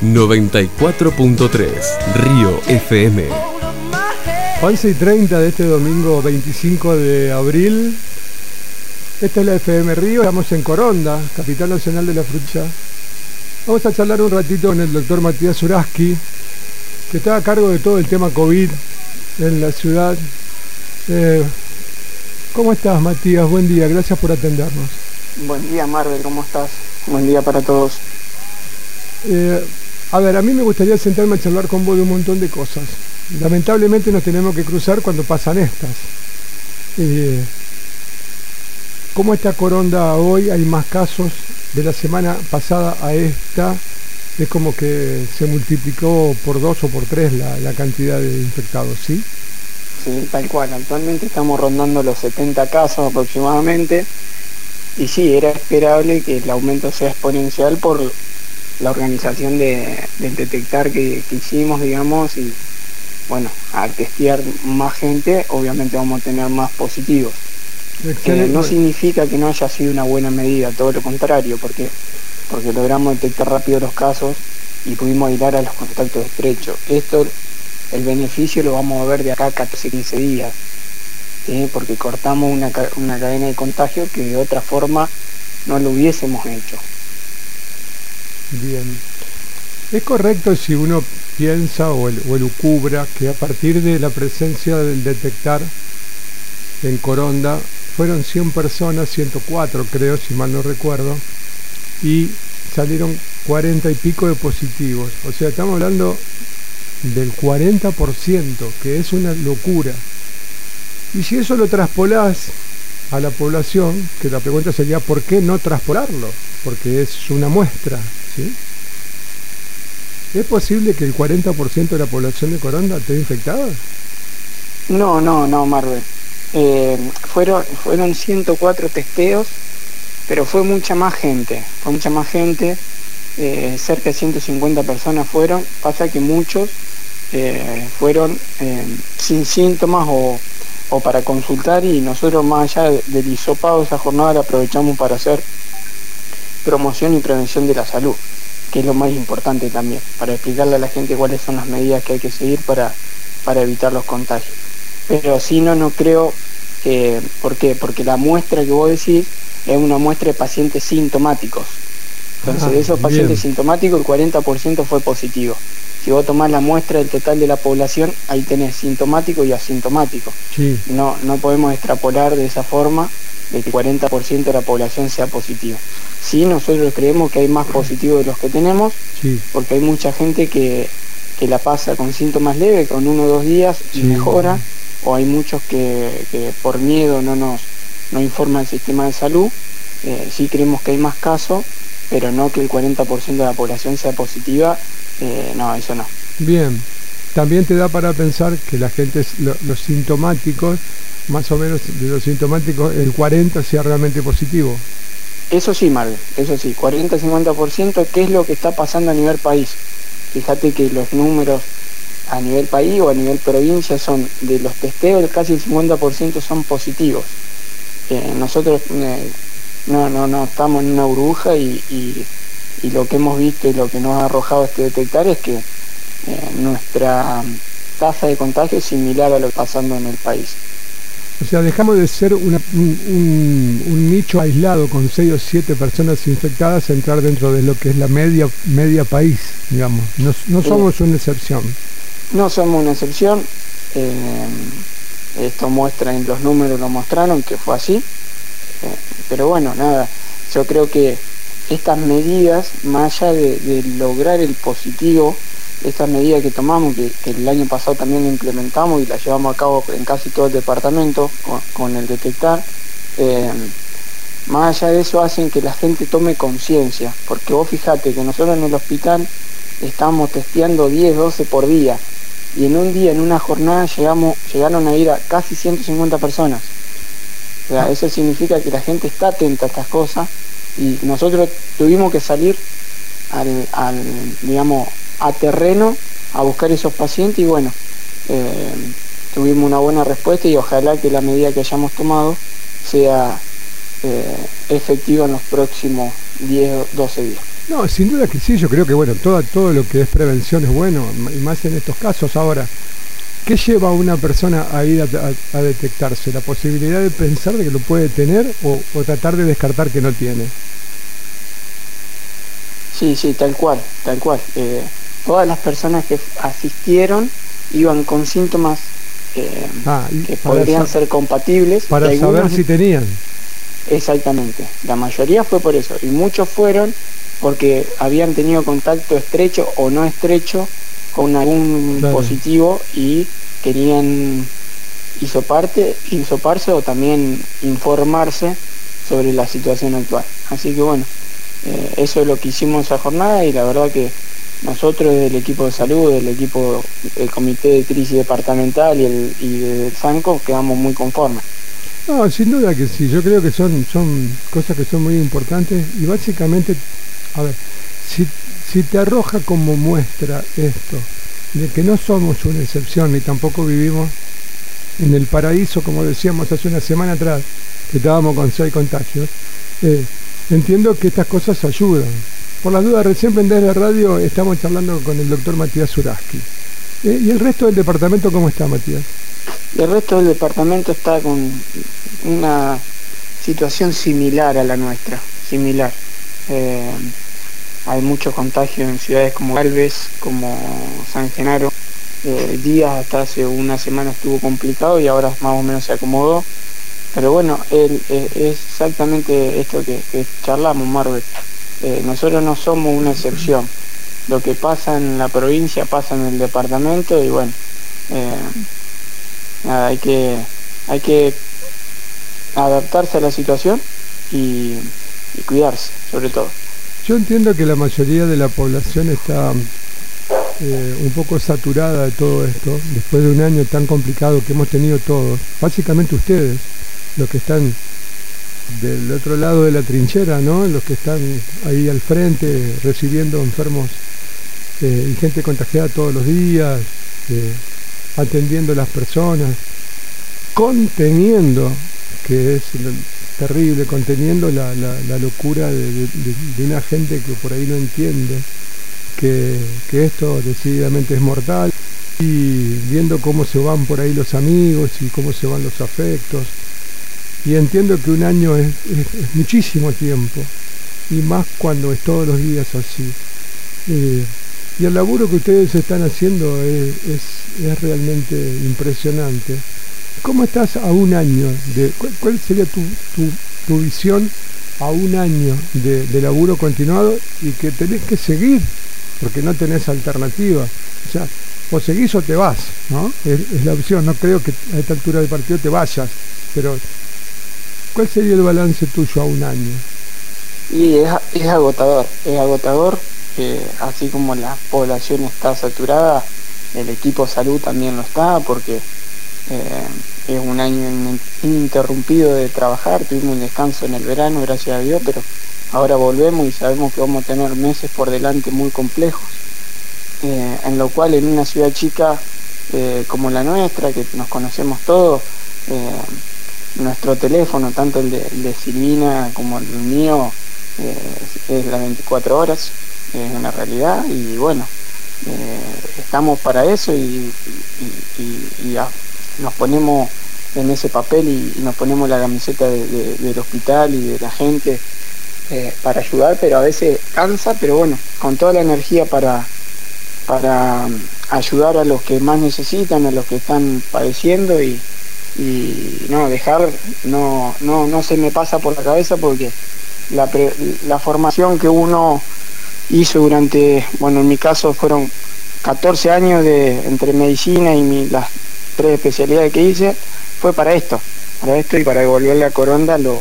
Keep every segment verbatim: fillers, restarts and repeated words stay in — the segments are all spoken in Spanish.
noventa y cuatro punto tres Río F M. once y treinta de este domingo veinticinco de abril. Esta es la F M Río, estamos en Coronda, capital nacional de la frutilla. Vamos a charlar un ratito con el doctor Matías Uraski, que está a cargo de todo el tema COVID en la ciudad. Eh, ¿Cómo estás, Matías? Buen día, gracias por atendernos. Buen día, Marvel, ¿cómo estás? Buen día para todos. Eh, a ver, a mí me gustaría sentarme a charlar con vos de un montón de cosas. Lamentablemente nos tenemos que cruzar cuando pasan estas. Eh, ¿Cómo está Coronda hoy? Hay más casos de la semana pasada a esta. Es como que se multiplicó por dos o por tres la, la cantidad de infectados, ¿sí? Sí, tal cual. Actualmente estamos rondando los setenta casos aproximadamente. Y sí, era esperable que el aumento sea exponencial por la organización de, del detectar que, que hicimos, digamos, y bueno, al testear más gente, obviamente vamos a tener más positivos. Eh, no significa que no haya sido una buena medida, todo lo contrario, porque porque logramos detectar rápido los casos y pudimos aislar a los contactos estrechos. Esto, el beneficio lo vamos a ver de acá a catorce a quince días, ¿sí? Porque cortamos una, una cadena de contagio que de otra forma no lo hubiésemos hecho. Bien. ¿Es correcto si uno piensa o, el, o elucubra que a partir de la presencia del detectar en Coronda fueron cien personas, ciento cuatro creo, si mal no recuerdo, y salieron cuarenta y pico de positivos? O sea, estamos hablando del cuarenta por ciento, que es una locura. Y si eso lo traspolás a la población, que la pregunta sería ¿por qué no traspolarlo? Porque es una muestra, ¿sí? ¿Es posible que el cuarenta por ciento de la población de Coronda esté infectada? No, no, no, Marvel. Eh, fueron, fueron ciento cuatro testeos, pero fue mucha más gente, fue mucha más gente, eh, cerca de ciento cincuenta personas fueron. Pasa que muchos eh, fueron eh, sin síntomas o, o para consultar, y nosotros, más allá del hisopado, esa jornada la aprovechamos para hacer promoción y prevención de la salud, que es lo más importante también, para explicarle a la gente cuáles son las medidas que hay que seguir para, para evitar los contagios. Pero si no, no creo que... ¿Por qué? Porque la muestra que vos decís es una muestra de pacientes sintomáticos. Entonces, ah, de esos pacientes bien. sintomáticos, el cuarenta por ciento fue positivo. Si vos tomás la muestra del total de la población, ahí tenés sintomático y asintomático. Sí. No, no podemos extrapolar de esa forma de que el cuarenta por ciento de la población sea positivo. Sí, nosotros creemos que hay más positivos de los que tenemos, sí. Porque hay mucha gente que, que la pasa con síntomas leves, con uno o dos días y sí. mejora. O hay muchos que, que por miedo no nos no informa el sistema de salud. Eh, sí creemos que hay más casos, pero no que el cuarenta por ciento de la población sea positiva. Eh, no, eso no. Bien, también te da para pensar que la gente, lo, los sintomáticos, más o menos de los sintomáticos, el cuarenta por ciento sea realmente positivo. Eso sí, Marvel, eso sí, cuarenta a cincuenta por ciento, ¿qué es lo que está pasando a nivel país? Fíjate que los números a nivel país o a nivel provincia son de los testeos, casi el cincuenta por ciento son positivos. Eh, nosotros eh, no, no, no estamos en una burbuja y, y, y lo que hemos visto y lo que nos ha arrojado este detectar es que eh, nuestra tasa de contagio es similar a lo que está pasando en el país. O sea, dejamos de ser una, un, un, un nicho aislado con seis o siete personas infectadas, entrar dentro de lo que es la media, media país, digamos. No, no somos una excepción. No somos una excepción, eh, esto muestra, en los números lo mostraron que fue así, eh, pero bueno, nada, yo creo que estas medidas, más allá de, de lograr el positivo, estas medidas que tomamos, que, que el año pasado también la implementamos y las llevamos a cabo en casi todo el departamento con, con el detectar, eh, más allá de eso hacen que la gente tome conciencia, porque vos fijate que nosotros en el hospital estamos testeando diez, doce por día, y en un día, en una jornada, llegamos, llegaron a ir a casi ciento cincuenta personas. O sea, eso significa que la gente está atenta a estas cosas, y nosotros tuvimos que salir al, al digamos, a terreno a buscar esos pacientes, y bueno, eh, tuvimos una buena respuesta, y ojalá que la medida que hayamos tomado sea eh, efectiva en los próximos diez o doce días. No, sin duda que sí, yo creo que bueno, todo, todo lo que es prevención es bueno, y más en estos casos. Ahora, ¿qué lleva a una persona a ir a, a, a detectarse? ¿La posibilidad de pensar de que lo puede tener o, o tratar de descartar que no tiene? Sí, sí, tal cual, tal cual. Eh, todas las personas que asistieron iban con síntomas eh, ah, que podrían ser compatibles. Para algunos, saber si tenían. Exactamente, la mayoría fue por eso, y muchos fueron porque habían tenido contacto estrecho o no estrecho con algún claro. positivo y querían hisoparte, hisoparse o también informarse sobre la situación actual. Así que bueno, eh, eso es lo que hicimos esa jornada, y la verdad que nosotros desde el equipo de salud, del equipo del comité de crisis departamental y, el, y del SANCO quedamos muy conformes. No, sin duda que sí, yo creo que son, son cosas que son muy importantes, y básicamente, a ver, si, si te arroja como muestra esto, de que no somos una excepción ni tampoco vivimos en el paraíso, como decíamos hace una semana atrás, que estábamos con seis contagios, eh, entiendo que estas cosas ayudan. Por las dudas, recién prendés la radio, estamos charlando con el doctor Matías Zuraski. Eh, ¿Y el resto del departamento cómo está, Matías? El resto del departamento está con una situación similar a la nuestra, similar. Eh, hay mucho contagio en ciudades como Galvez, como San Genaro. Eh, días hasta hace una semana estuvo complicado y ahora más o menos se acomodó. Pero bueno, el, eh, es exactamente esto que, que charlamos, Marvel. Eh, nosotros no somos una excepción. Lo que pasa en la provincia pasa en el departamento, y bueno, eh, nada, hay que hay que adaptarse a la situación y, y cuidarse, sobre todo. Yo entiendo que la mayoría de la población está eh, un poco saturada de todo esto, después de un año tan complicado que hemos tenido todos, básicamente ustedes, los que están del otro lado de la trinchera, ¿no? Los que están ahí al frente recibiendo enfermos eh, y gente contagiada todos los días, eh, atendiendo a las personas, conteniendo, que es terrible, conteniendo la, la, la locura de, de, de una gente que por ahí no entiende que, que esto decididamente es mortal, y viendo cómo se van por ahí los amigos y cómo se van los afectos. Y entiendo que un año es, es, es muchísimo tiempo, y más cuando es todos los días así. Eh, y el laburo que ustedes están haciendo es, es, es realmente impresionante. ¿Cómo estás a un año? De, ¿cuál, cuál sería tu, tu, tu visión a un año de, de laburo continuado, y que tenés que seguir, porque no tenés alternativa? O sea, o seguís o te vas, ¿no? Es, es la opción. No creo que a esta altura del partido te vayas, pero ¿cuál sería el balance tuyo a un año? Y es, es agotador, es agotador, eh, así como la población está saturada, el equipo de salud también lo está, porque eh, es un año ininterrumpido de trabajar. Tuvimos un descanso en el verano, gracias a Dios, pero ahora volvemos y sabemos que vamos a tener meses por delante muy complejos, eh, en lo cual en una ciudad chica eh, como la nuestra, que nos conocemos todos, eh, nuestro teléfono, tanto el de, el de Silvina como el mío, eh, es las veinticuatro horas, es una realidad, y bueno, eh, estamos para eso, y, y, y, y a, nos ponemos en ese papel, y, y nos ponemos la camiseta de, de, del hospital y de la gente, eh, para ayudar, pero a veces cansa, pero bueno, con toda la energía para, para ayudar a los que más necesitan, a los que están padeciendo, y y no dejar, no no no se me pasa por la cabeza, porque la, pre, la formación que uno hizo durante, bueno, en mi caso fueron catorce años de entre medicina y mi, las tres especialidades que hice, fue para esto, para esto y para devolverle a Coronda lo,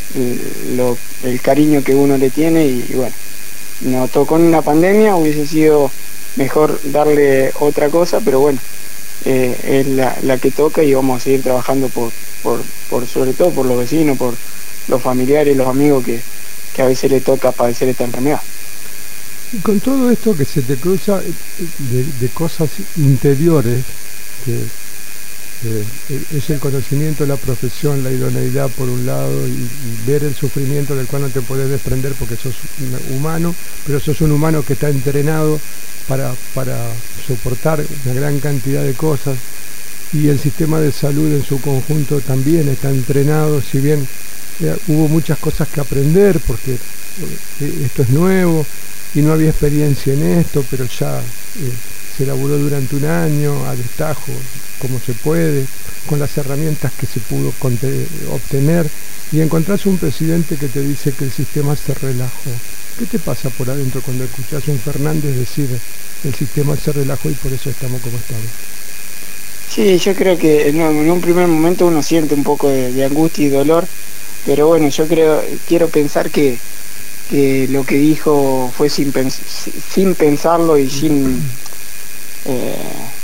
lo el cariño que uno le tiene. Y, y bueno, nos tocó en una pandemia, hubiese sido mejor darle otra cosa, pero bueno, Eh, es la, la que toca, y vamos a seguir trabajando por, por, por sobre todo por los vecinos, por los familiares, los amigos que, que a veces le toca padecer esta enfermedad. Y con todo esto que se te cruza de, de cosas interiores que, Eh, es el conocimiento, la profesión, la idoneidad por un lado, y, y ver el sufrimiento del cual no te podés desprender porque sos humano, pero sos un humano que está entrenado para, para soportar una gran cantidad de cosas, y el sistema de salud en su conjunto también está entrenado, si bien eh, hubo muchas cosas que aprender porque eh, esto es nuevo y no había experiencia en esto, pero ya eh, se elaboró durante un año a destajo como se puede, con las herramientas que se pudo obtener, y encontrás un presidente que te dice que el sistema se relajó. ¿Qué te pasa por adentro cuando escuchás a un Fernández decir el sistema se relajó y por eso estamos como estamos? Sí, yo creo que en un, en un primer momento uno siente un poco de, de angustia y dolor, pero bueno, yo creo, quiero pensar que, que lo que dijo fue sin, pens sin pensarlo y sin... Eh,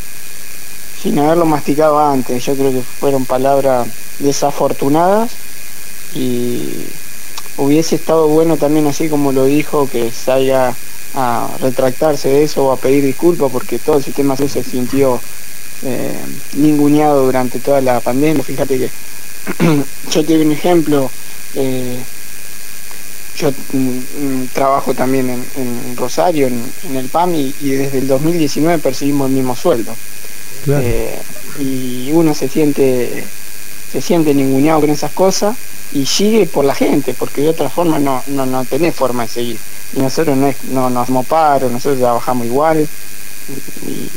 sin haberlo masticado antes. Yo creo que fueron palabras desafortunadas y hubiese estado bueno también, así como lo dijo, que salga a retractarse de eso o a pedir disculpas, porque todo el sistema de salud se sintió eh, ninguneado durante toda la pandemia. Fíjate que yo te doy un ejemplo, eh, yo mm, trabajo también en, en Rosario, en, en el P A M, y, y desde el dos mil diecinueve percibimos el mismo sueldo. Claro. Eh, y uno se siente se siente ninguneado con esas cosas y sigue por la gente, porque de otra forma no no, no tenés forma de seguir. Y nosotros no, es, no nos hacemos paro, nosotros trabajamos igual. Y, y,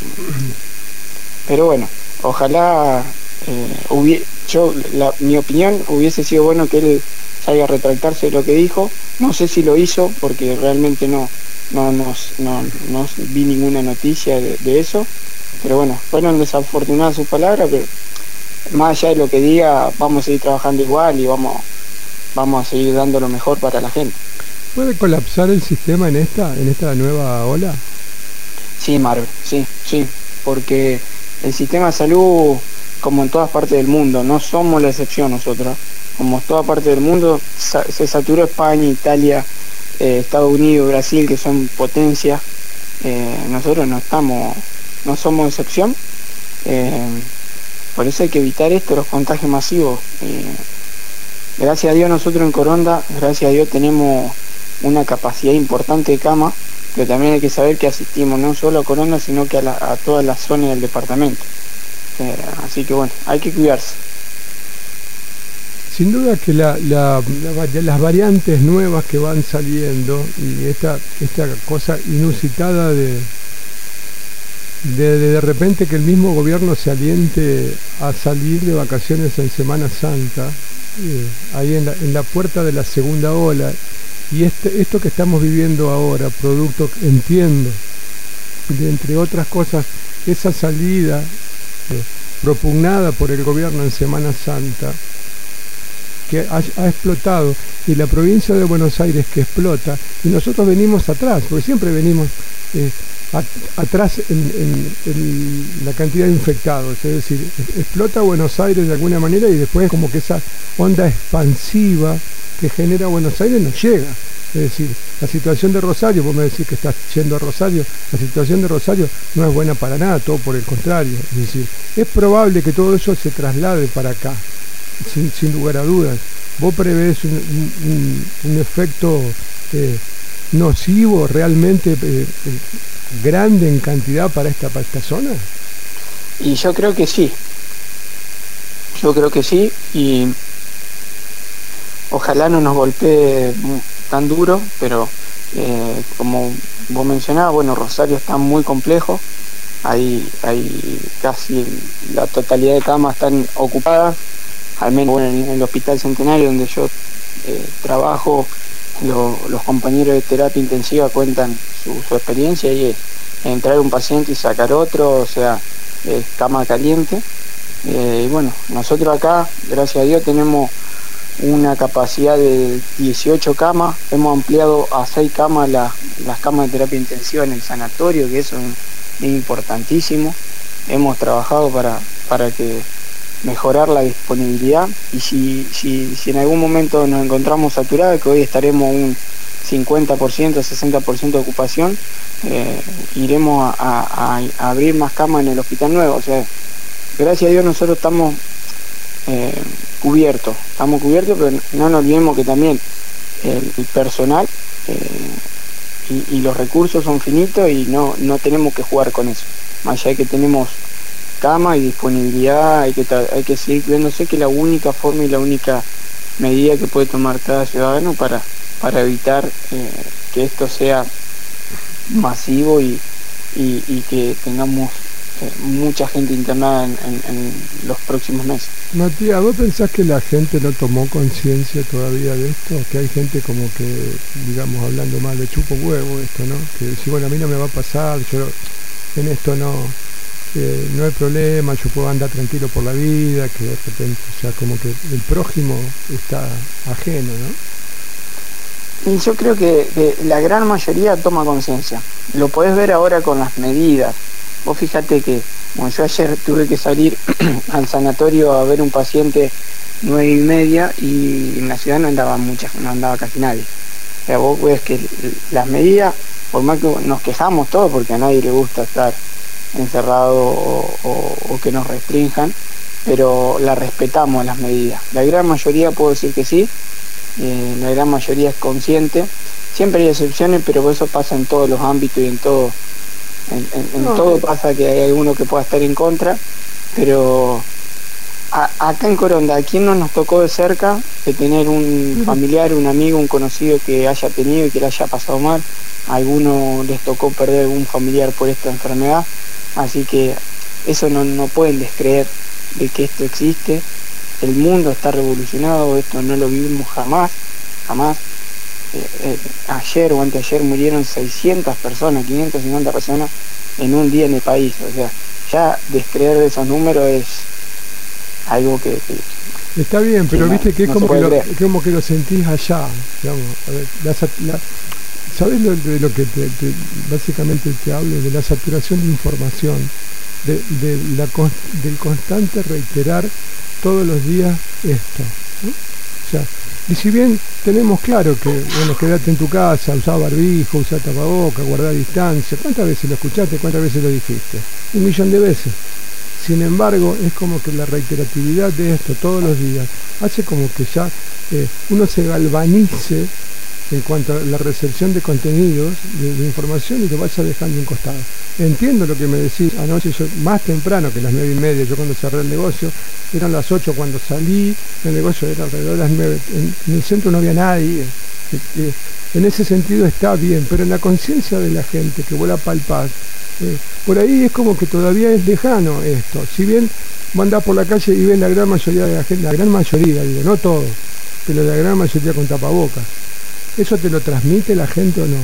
pero bueno, ojalá eh, hubiera, yo la, mi opinión hubiese sido bueno que él salga a retractarse de lo que dijo. No sé si lo hizo, porque realmente no no nos no, no vi ninguna noticia de, de eso. Pero bueno, fueron desafortunadas sus palabras, pero más allá de lo que diga, vamos a seguir trabajando igual y vamos, vamos a seguir dando lo mejor para la gente. ¿Puede colapsar el sistema en esta, en esta nueva ola? Sí, Marvel, sí, sí, porque el sistema de salud, como en todas partes del mundo, no somos la excepción nosotros, como en toda parte del mundo, se saturó España, Italia, eh, Estados Unidos, Brasil, que son potencias. eh, nosotros no estamos... no somos excepción, eh, por eso hay que evitar esto, los contagios masivos. Eh, gracias a Dios nosotros en Coronda, gracias a Dios tenemos una capacidad importante de cama, pero también hay que saber que asistimos no solo a Coronda, sino que a, la, a todas las zonas del departamento. Eh, así que bueno, hay que cuidarse. Sin duda que la, la, la, las variantes nuevas que van saliendo y esta, esta cosa inusitada de De, de de repente que el mismo gobierno se aliente a salir de vacaciones en Semana Santa, eh, ahí en la, en la puerta de la segunda ola, y este, esto que estamos viviendo ahora, producto, entiendo, de entre otras cosas, esa salida eh, propugnada por el gobierno en Semana Santa, que ha, ha explotado, y la provincia de Buenos Aires que explota, y nosotros venimos atrás, porque siempre venimos... Eh, atrás en, en, en la cantidad de infectados, es decir, explota Buenos Aires de alguna manera y después como que esa onda expansiva que genera Buenos Aires nos llega. Es decir, la situación de Rosario, vos me decís que estás yendo a Rosario, la situación de Rosario no es buena para nada, todo por el contrario. Es decir, es probable que todo eso se traslade para acá, sin, sin lugar a dudas. ¿Vos prevés un, un, un efecto eh, nocivo realmente eh, eh, grande en cantidad para esta, para esta zona? Y yo creo que sí, yo creo que sí, y ojalá no nos golpee tan duro, pero eh, como vos mencionabas, bueno, Rosario está muy complejo, hay, hay casi la totalidad de camas están ocupadas, al menos bueno, en el Hospital Centenario donde yo eh, trabajo. Lo, los compañeros de terapia intensiva cuentan su, su experiencia, y es entrar un paciente y sacar otro, o sea, es cama caliente. Eh, y bueno, nosotros acá, gracias a Dios, tenemos una capacidad de dieciocho camas, hemos ampliado a seis camas la, las camas de terapia intensiva en el sanatorio, que eso es, es importantísimo. Hemos trabajado para, para que mejorar la disponibilidad, y si, si, si en algún momento nos encontramos saturados, que hoy estaremos un cincuenta por ciento, sesenta por ciento de ocupación, eh, iremos a, a, a abrir más camas en el hospital nuevo. O sea, gracias a Dios nosotros estamos eh, cubiertos, estamos cubiertos, pero no nos olvidemos que también el, el personal eh, y, y los recursos son finitos y no, no tenemos que jugar con eso. Más allá de que tenemos cama y disponibilidad, hay que, hay que seguir cuidándose, que la única forma y la única medida que puede tomar cada ciudadano para, para evitar eh, que esto sea masivo y, y, y que tengamos eh, mucha gente internada en, en, en los próximos meses. Matías, ¿vos pensás que la gente no tomó conciencia todavía de esto? Que hay gente como que, digamos, hablando mal, le chupo huevo esto, ¿no? Que dice, bueno, a mí no me va a pasar, yo en esto no, eh, no hay problema, yo puedo andar tranquilo por la vida, que de repente, o sea, como que el prójimo está ajeno, ¿no? Y yo creo que, que la gran mayoría toma conciencia. Lo podés ver ahora con las medidas. Vos fíjate que, bueno, yo ayer tuve que salir al sanatorio a ver un paciente nueve y media y en la ciudad no andaba mucha, no andaba casi nadie. O sea, vos ves que las medidas, por más que nos quejamos todos, porque a nadie le gusta estar encerrado o, o, o que nos restrinjan, pero la respetamos las medidas. La gran mayoría puedo decir que sí, eh, la gran mayoría es consciente. Siempre hay excepciones, pero eso pasa en todos los ámbitos y en todo. En, en, en no, todo pasa que hay alguno que pueda estar en contra, pero a, acá en Coronda, ¿a quién no nos tocó de cerca de tener un familiar, un amigo, un conocido que haya tenido y que le haya pasado mal? A algunos les tocó perder un familiar por esta enfermedad, así que eso no, no pueden descreer de que esto existe. El mundo está revolucionado, esto no lo vivimos jamás, jamás. Eh, eh, ayer o anteayer murieron seiscientas personas, quinientas cincuenta personas en un día en el país. O sea, ya descreer de esos números es algo que, que está bien, pero que viste no, que es no como, que lo, como que lo sentís allá, digamos. A ver, la, la, ¿sabés lo, de lo que te, te, básicamente te hablo? De la saturación de información, de, de la, del constante reiterar todos los días esto, ¿no? O sea, y si bien tenemos claro que, bueno, quédate en tu casa, usá barbijo, usá tapaboca, guardá distancia, ¿cuántas veces lo escuchaste? ¿Cuántas veces lo dijiste? Un millón de veces. Sin embargo, es como que la reiteratividad de esto todos los días hace como que ya eh, uno se galvanice en cuanto a la recepción de contenidos, de, de información, y lo vaya dejando en costado. Entiendo lo que me decís. Anoche, yo más temprano que las nueve y media, yo cuando cerré el negocio, eran las ocho cuando salí, el negocio era alrededor de las nueve, en, en el centro no había nadie. Eh, eh, en ese sentido está bien, pero en la conciencia de la gente que vos la palpás, eh, por ahí es como que todavía es lejano esto. Si bien vos andás por la calle y ves la gran mayoría de la gente, la gran mayoría, digo, no todo, pero la gran mayoría con tapabocas, ¿eso te lo transmite la gente o no?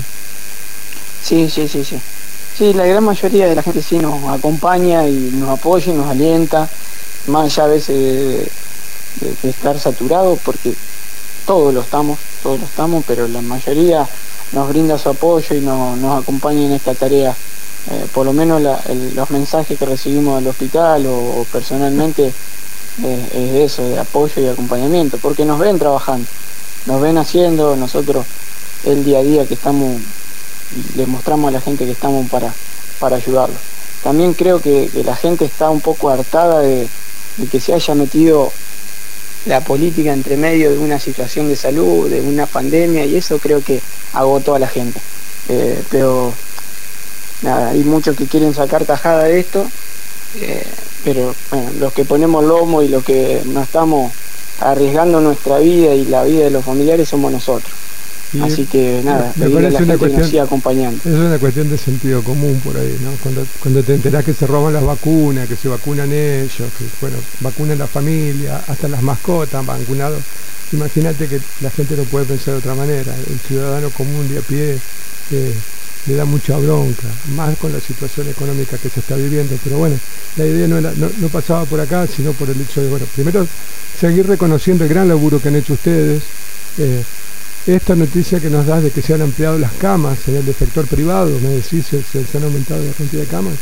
Sí, sí, sí, sí. Sí, la gran mayoría de la gente sí nos acompaña y nos apoya y nos alienta, más allá a veces de, de, de estar saturados, porque todos lo estamos, todos lo estamos, pero la mayoría nos brinda su apoyo y no, nos acompaña en esta tarea. Eh, por lo menos la, el, los mensajes que recibimos del hospital o, o personalmente eh, es de eso, de apoyo y acompañamiento, porque nos ven trabajando, nos ven haciendo, nosotros el día a día que estamos, les mostramos a la gente que estamos para, para ayudarlos. También creo que, que la gente está un poco hartada de, de que se haya metido la política entre medio de una situación de salud, de una pandemia, y eso creo que agotó a la gente. Eh, pero nada, hay muchos que quieren sacar tajada de esto, eh, pero bueno, los que ponemos lomo y los que no estamos arriesgando nuestra vida y la vida de los familiares somos nosotros. Y así que nada, me parece una cuestión, nos siga acompañando. Es una cuestión de sentido común por ahí, ¿no? Cuando, cuando te enterás que se roban las vacunas, que se vacunan ellos, que bueno, vacunan la familia, hasta las mascotas han vacunado. Imagínate que la gente no puede pensar de otra manera. El ciudadano común de a pie eh, le da mucha bronca, más con la situación económica que se está viviendo. Pero bueno, la idea no, era, no, no pasaba por acá, sino por el hecho de, bueno, primero seguir reconociendo el gran laburo que han hecho ustedes. Eh, Esta noticia que nos das de que se han ampliado las camas en el sector privado, me decís, se, se han aumentado la cantidad de camas.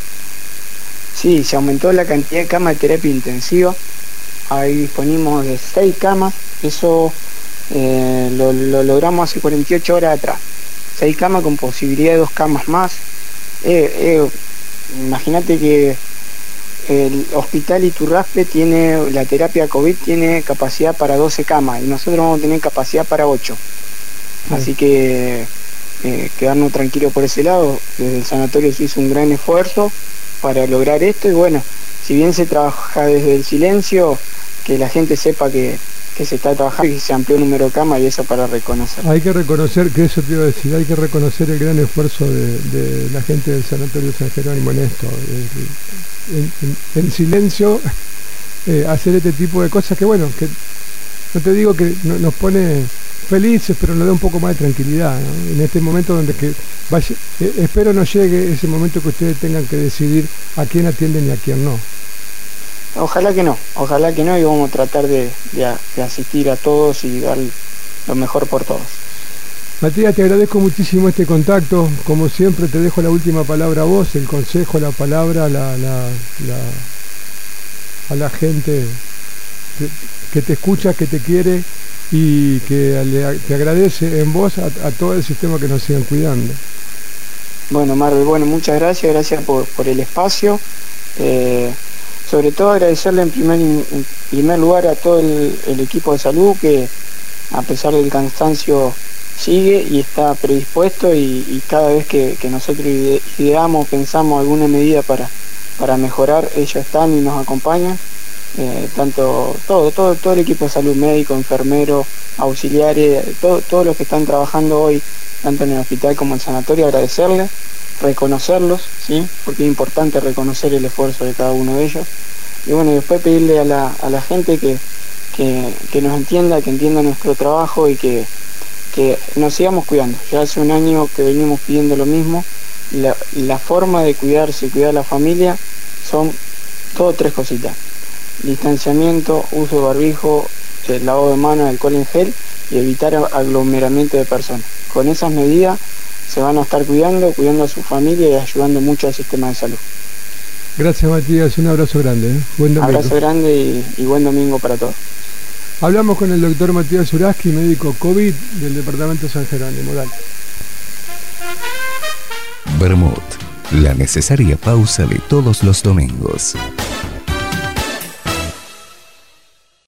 Sí, se aumentó la cantidad de camas de terapia intensiva. Ahí disponimos de seis camas. Eso eh, lo, lo logramos hace cuarenta y ocho horas atrás. Seis camas con posibilidad de dos camas más. Eh, eh, Imagínate que el hospital Iturraspe tiene, la terapia COVID tiene capacidad para doce camas y nosotros vamos a tener capacidad para ocho. Sí. Así que eh, quedarnos tranquilos por ese lado. Desde el sanatorio se hizo un gran esfuerzo para lograr esto y bueno, si bien se trabaja desde el silencio, que la gente sepa que, que se está trabajando y se amplió el número de camas y eso para reconocer. Hay que reconocer, que eso te iba a decir, hay que reconocer el gran esfuerzo de, de la gente del Sanatorio San Jerónimo en esto. En, en, en silencio eh, hacer este tipo de cosas que bueno, que no te digo que no, nos pone felices, pero nos da un poco más de tranquilidad, ¿no? En este momento donde que vaya, eh, espero no llegue ese momento que ustedes tengan que decidir a quién atienden y a quién no. Ojalá que no, ojalá que no, y vamos a tratar de, de, de asistir a todos y dar lo mejor por todos. Matías, te agradezco muchísimo este contacto, como siempre te dejo la última palabra a vos, el consejo, la palabra, la, la, la, a la gente que te escucha, que te quiere y que le, te agradece en vos a, a todo el sistema que nos sigan cuidando. Bueno, Marvel, bueno, muchas gracias, gracias por, por el espacio. Eh, sobre todo agradecerle en primer, en primer lugar a todo el, el equipo de salud que a pesar del cansancio sigue y está predispuesto y, y cada vez que, que nosotros ide, ideamos, pensamos alguna medida para, para mejorar, ellos están y nos acompañan. Eh, tanto todo, todo, todo el equipo de salud, médico, enfermero, auxiliares, todo, todos los que están trabajando hoy, tanto en el hospital como en el sanatorio, agradecerles, reconocerlos, ¿sí? Porque es importante reconocer el esfuerzo de cada uno de ellos. Y bueno, después pedirle a la, a la gente que, que, que nos entienda, que entienda nuestro trabajo y que, que nos sigamos cuidando. Ya hace un año que venimos pidiendo lo mismo. La, la forma de cuidarse y cuidar a la familia son todo tres cositas: distanciamiento, uso de barbijo, el lavado de manos, alcohol en gel y evitar aglomeramiento de personas. Con esas medidas se van a estar cuidando, cuidando a su familia y ayudando mucho al sistema de salud. Gracias, Matías, un abrazo grande, ¿eh? Buen domingo. Abrazo grande y, y buen domingo para todos. Hablamos con el doctor Matías Uraski, médico COVID del departamento San Jerónimo. Dale. Vermut, la necesaria pausa de todos los domingos.